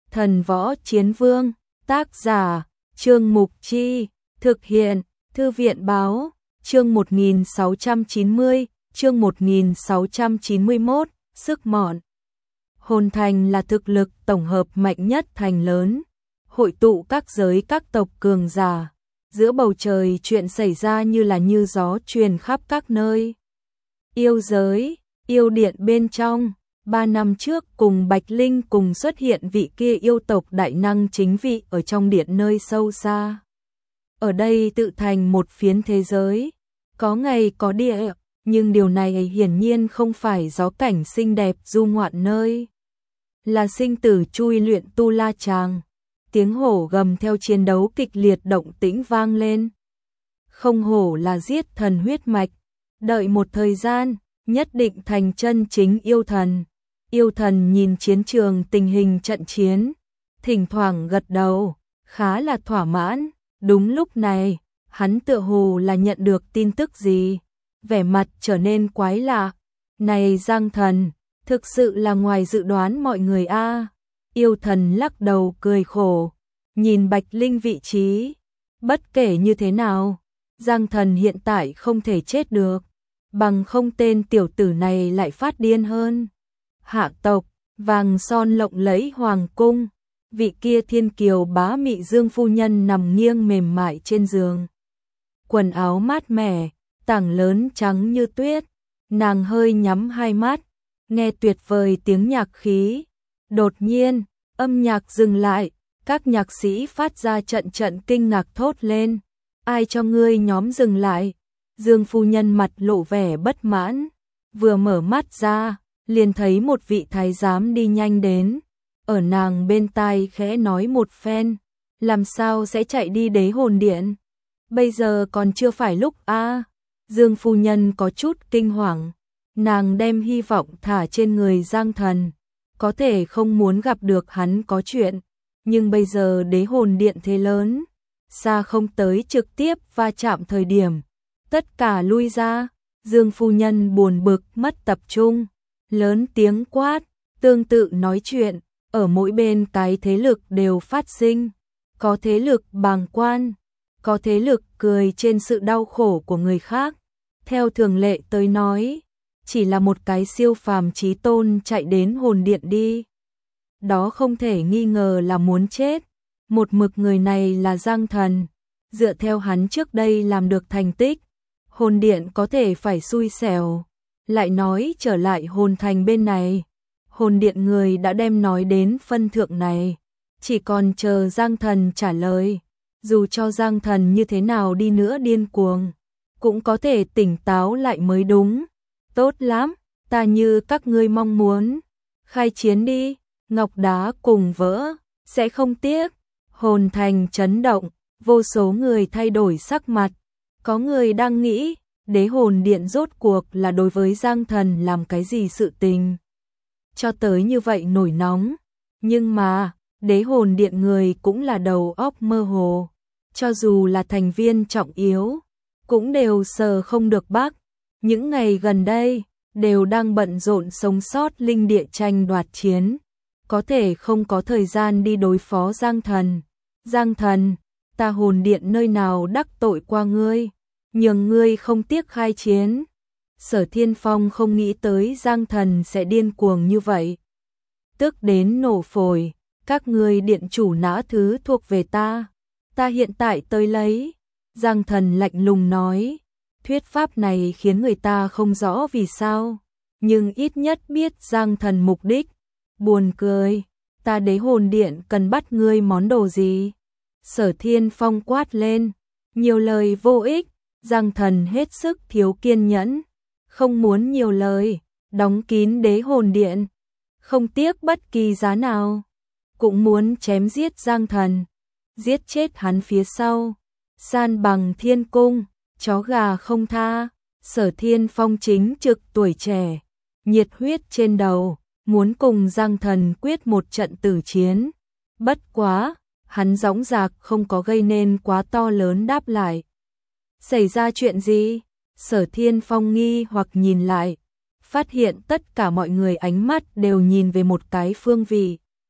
Thần Võ Chiến Vương, tác giả, Trương Mục Chi, thực hiện, Thư viện Báo, chương 1690, chương 1691, sức mọn. Hồn thành là thực lực tổng hợp mạnh nhất thành lớn, hội tụ các giới các tộc cường giả. Giữa bầu trời chuyện xảy ra như là như gió truyền khắp các nơi. Yêu giới, yêu điện bên trong, 3 năm trước cùng Bạch Linh cùng xuất hiện vị kia yêu tộc đại năng chính vị ở trong điện nơi sâu xa. Ở đây tự thành một phiến thế giới, có ngày có địa, nhưng điều này hiển nhiên không phải gió cảnh xinh đẹp du ngoạn nơi. Là sinh tử chui luyện tu la tràng. Tiếng hổ gầm theo chiến đấu kịch liệt động tĩnh vang lên. Không hổ là giết thần huyết mạch, đợi một thời gian, nhất định thành chân chính yêu thần. Yêu thần nhìn chiến trường tình hình trận chiến, thỉnh thoảng gật đầu, khá là thỏa mãn. Đúng lúc này, hắn tựa hồ là nhận được tin tức gì, vẻ mặt trở nên quái lạ. Này Giang thần, thực sự là ngoài dự đoán mọi người a. Yêu thần lắc đầu cười khổ, nhìn Bạch Linh vị trí. Bất kể như thế nào, Giang thần hiện tại không thể chết được, bằng không tên tiểu tử này lại phát điên hơn. Hạ tộc, vàng son lộng lẫy hoàng cung, vị kia thiên kiều bá mị Dương phu nhân nằm nghiêng mềm mại trên giường. Quần áo mát mẻ, tảng lớn trắng như tuyết, nàng hơi nhắm hai mắt, nghe tuyệt vời tiếng nhạc khí. Đột nhiên, âm nhạc dừng lại, các nhạc sĩ phát ra trận trận kinh ngạc thốt lên. Ai cho ngươi nhóm dừng lại? Dương phu nhân mặt lộ vẻ bất mãn, vừa mở mắt ra, liền thấy một vị thái giám đi nhanh đến, ở nàng bên tai khẽ nói một phen, làm sao sẽ chạy đi Đế Hồn Điện? Bây giờ còn chưa phải lúc a. Dương phu nhân có chút kinh hoàng, nàng đem hy vọng thả trên người Giang thần, có thể không muốn gặp được hắn có chuyện, nhưng bây giờ Đế Hồn Điện thế lớn, xa không tới trực tiếp va chạm thời điểm, tất cả lui ra. Dương phu nhân buồn bực mất tập trung, lớn tiếng quát, tương tự nói chuyện, ở mỗi bên cái thế lực đều phát sinh, có thế lực bàng quan, có thế lực cười trên sự đau khổ của người khác. Theo thường lệ tới nói, chỉ là một cái siêu phàm chí tôn chạy đến hồn điện đi, đó không thể nghi ngờ là muốn chết. Một mực người này là Giang thần, dựa theo hắn trước đây làm được thành tích, hồn điện có thể phải xui xẻo. Lại nói trở lại hồn thành bên này, hồn điện người đã đem nói đến phân thượng này, chỉ còn chờ Giang thần trả lời. Dù cho Giang thần như thế nào đi nữa điên cuồng, cũng có thể tỉnh táo lại mới đúng. Tốt lắm, ta như các ngươi mong muốn, khai chiến đi, ngọc đá cùng vỡ, sẽ không tiếc. Hồn thành chấn động, vô số người thay đổi sắc mặt, có người đang nghĩ, Đế Hồn Điện rốt cuộc là đối với Giang thần làm cái gì sự tình cho tới như vậy nổi nóng. Nhưng mà, Đế Hồn Điện người cũng là đầu óc mơ hồ, cho dù là thành viên trọng yếu, cũng đều sờ không được bắc. Những ngày gần đây, đều đang bận rộn sống sót linh địa tranh đoạt chiến, có thể không có thời gian đi đối phó Giang thần. Giang thần, ta hồn điện nơi nào đắc tội qua ngươi, nhường ngươi không tiếc khai chiến. Sở Thiên Phong không nghĩ tới Giang thần sẽ điên cuồng như vậy, tức đến nổ phổi. Các ngươi điện chủ nã thứ thuộc về ta, ta hiện tại tới lấy. Giang thần lạnh lùng nói, thuyết pháp này khiến người ta không rõ vì sao, nhưng ít nhất biết Giang thần mục đích. Buồn cười, ta Đế Hồn Điện cần bắt ngươi món đồ gì? Sở Thiên Phong quát lên, nhiều lời vô ích. Giang thần hết sức thiếu kiên nhẫn, không muốn nhiều lời, đóng kín Đế Hồn Điện, không tiếc bất kỳ giá nào, cũng muốn chém giết Giang thần, giết chết hắn phía sau, san bằng thiên cung, chó gà không tha. Sở Thiên Phong chính trực tuổi trẻ, nhiệt huyết trên đầu, muốn cùng Giang thần quyết một trận tử chiến. Bất quá, hắn dõng dạc không có gây nên quá to lớn đáp lại. Xảy ra chuyện gì? Sở Thiên Phong nghi hoặc nhìn lại, phát hiện tất cả mọi người ánh mắt đều nhìn về một cái phương vị.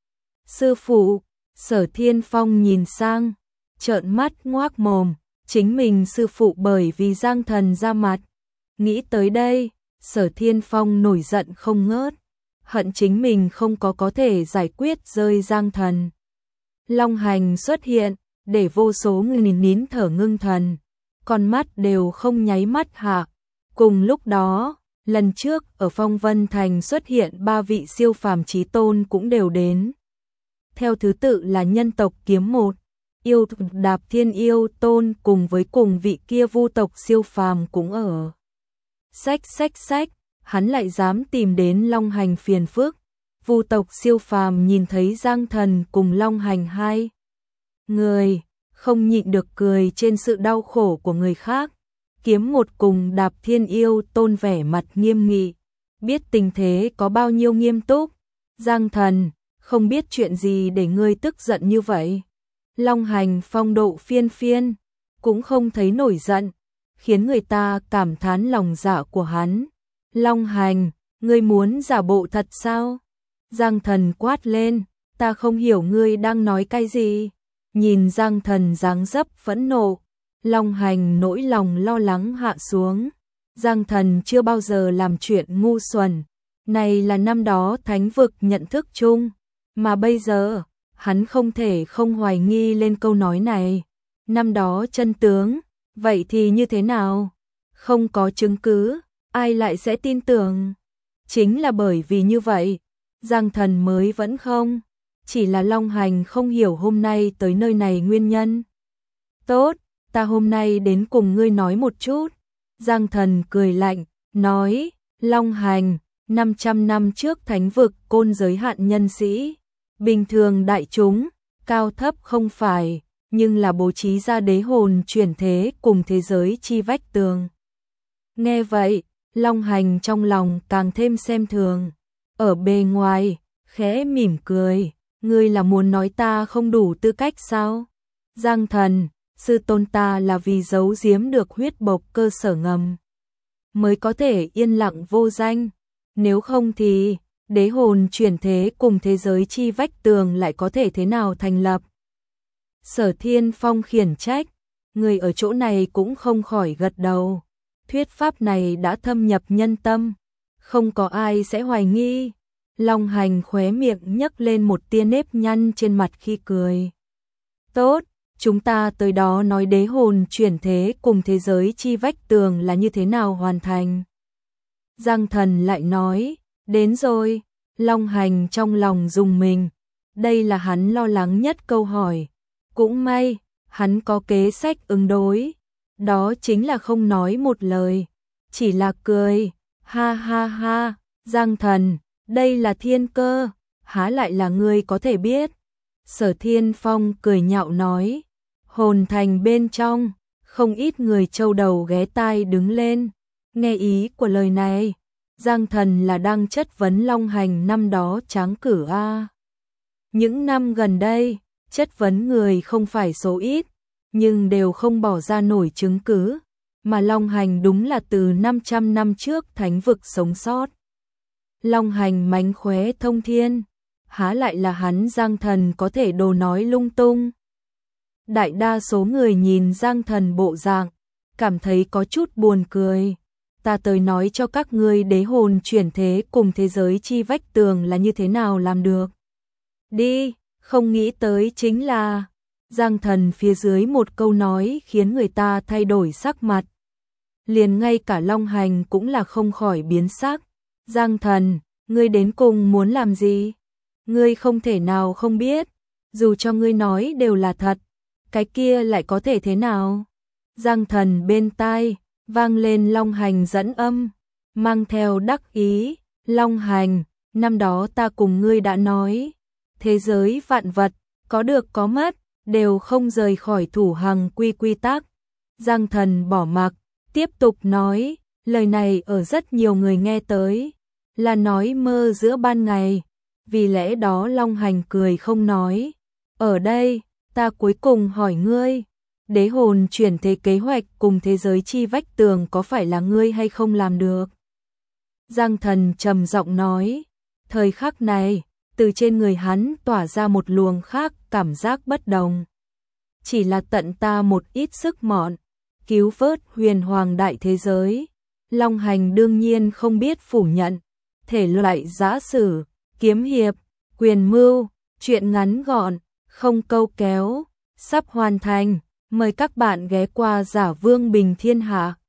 Sư phụ, Sở Thiên Phong nhìn sang, trợn mắt ngoác mồm, chính mình sư phụ bởi vì Giang Thần ra mặt. Nghĩ tới đây, Sở Thiên Phong nổi giận không ngớt, hận chính mình không có thể giải quyết rơi Giang Thần. Long hành xuất hiện, để vô số người nín thở ngưng thần, con mắt đều không nháy mắt hạ. Cùng lúc đó, lần trước ở Phong Vân Thành xuất hiện 3 vị siêu phàm chí tôn cũng đều đến. Theo thứ tự là nhân tộc Kiếm Một, Yêu Đạp Thiên Yêu Tôn cùng vị kia vu tộc siêu phàm cũng ở. Sách, hắn lại dám tìm đến Long Hành phiền phức. Vu tộc siêu phàm nhìn thấy Giang Thần cùng Long Hành hai người, không nhịn được cười trên sự đau khổ của người khác. Kiếm Một cùng Đạp Thiên Yêu Tôn vẻ mặt nghiêm nghị, biết tình thế có bao nhiêu nghiêm túc. Giang Thần, không biết chuyện gì để ngươi tức giận như vậy. Long Hành phong độ phiên phiên, cũng không thấy nổi giận, khiến người ta cảm thán lòng dạ của hắn. Long Hành, ngươi muốn giả bộ thật sao? Giang Thần quát lên, ta không hiểu ngươi đang nói cái gì. Nhìn Giang Thần dáng dấp phẫn nộ, Long Hành nỗi lòng lo lắng hạ xuống. Giang Thần chưa bao giờ làm chuyện ngu xuẩn, này là năm đó thánh vực nhận thức chung, mà bây giờ, hắn không thể không hoài nghi lên câu nói này. Năm đó chân tướng, vậy thì như thế nào? Không có chứng cứ, ai lại sẽ tin tưởng? Chính là bởi vì như vậy, Giang Thần mới vẫn không. Chỉ là Long Hành không hiểu hôm nay tới nơi này nguyên nhân. Tốt, ta hôm nay đến cùng ngươi nói một chút. Giang Thần cười lạnh, nói, Long Hành, 500 năm trước thánh vực côn giới hạn nhân sĩ. Bình thường đại chúng, cao thấp không phải, nhưng là bố trí ra đế hồn chuyển thế cùng thế giới chi vách tường. Nghe vậy, Long Hành trong lòng càng thêm xem thường. Ở bề ngoài, khẽ mỉm cười, ngươi là muốn nói ta không đủ tư cách sao? Giang Thần, sư tôn ta là vì giấu giếm được huyết bộc cơ sở ngầm, mới có thể yên lặng vô danh. Nếu không thì, đế hồn chuyển thế cùng thế giới chi vách tường lại có thể thế nào thành lập? Sở Thiên Phong khiển trách, người ở chỗ này cũng không khỏi gật đầu. Thuyết pháp này đã thâm nhập nhân tâm, không có ai sẽ hoài nghi. Long Hành khóe miệng nhấc lên một tia nếp nhăn trên mặt khi cười. Tốt, chúng ta tới đó nói đế hồn chuyển thế cùng thế giới chi vách tường là như thế nào hoàn thành. Giang Thần lại nói, đến rồi. Long Hành trong lòng rùng mình, đây là hắn lo lắng nhất câu hỏi. Cũng may, hắn có kế sách ứng đối, đó chính là không nói một lời, chỉ là cười, ha ha ha, Giang Thần, đây là thiên cơ, há lại là ngươi có thể biết. Sở Thiên Phong cười nhạo nói, hồn thành bên trong, không ít người châu đầu ghé tai đứng lên, nghe ý của lời này. Giang Thần là đang chất vấn Long Hành năm đó tráng cử a. Những năm gần đây, chất vấn người không phải số ít, nhưng đều không bỏ ra nổi chứng cứ, mà Long Hành đúng là từ 500 năm trước thánh vực sống sót. Long Hành mánh khóe thông thiên, há lại là hắn Giang Thần có thể đồ nói lung tung. Đại đa số người nhìn Giang Thần bộ dạng, cảm thấy có chút buồn cười. Ta tới nói cho các ngươi đế hồn chuyển thế cùng thế giới chi vách tường là như thế nào làm được. Đi, không nghĩ tới chính là Giang Thần phía dưới một câu nói khiến người ta thay đổi sắc mặt. Liền ngay cả Long Hành cũng là không khỏi biến sắc. Giang Thần, ngươi đến cùng muốn làm gì? Ngươi không thể nào không biết, dù cho ngươi nói đều là thật, cái kia lại có thể thế nào? Giang Thần bên tai vang lên Long Hành dẫn âm, mang theo đắc ý, Long Hành, năm đó ta cùng ngươi đã nói, thế giới vạn vật, có được có mất, đều không rời khỏi thủ hằng quy tắc. Giang Thần bỏ mặc, tiếp tục nói, lời này ở rất nhiều người nghe tới, là nói mơ giữa ban ngày, vì lẽ đó Long Hành cười không nói. Ở đây, ta cuối cùng hỏi ngươi, đế hồn chuyển thế kế hoạch cùng thế giới chi vách tường có phải là ngươi hay không làm được? Giang Thần trầm giọng nói, thời khắc này, từ trên người hắn tỏa ra một luồng khác cảm giác bất đồng. Chỉ là tận ta một ít sức mọn, cứu vớt huyền hoàng đại thế giới. Long Hành đương nhiên không biết phủ nhận, thể loại giã sử, kiếm hiệp, quyền mưu, truyện ngắn gọn, không câu kéo, sắp hoàn thành, mời các bạn ghé qua Giả Vương Bình Thiên Hạ.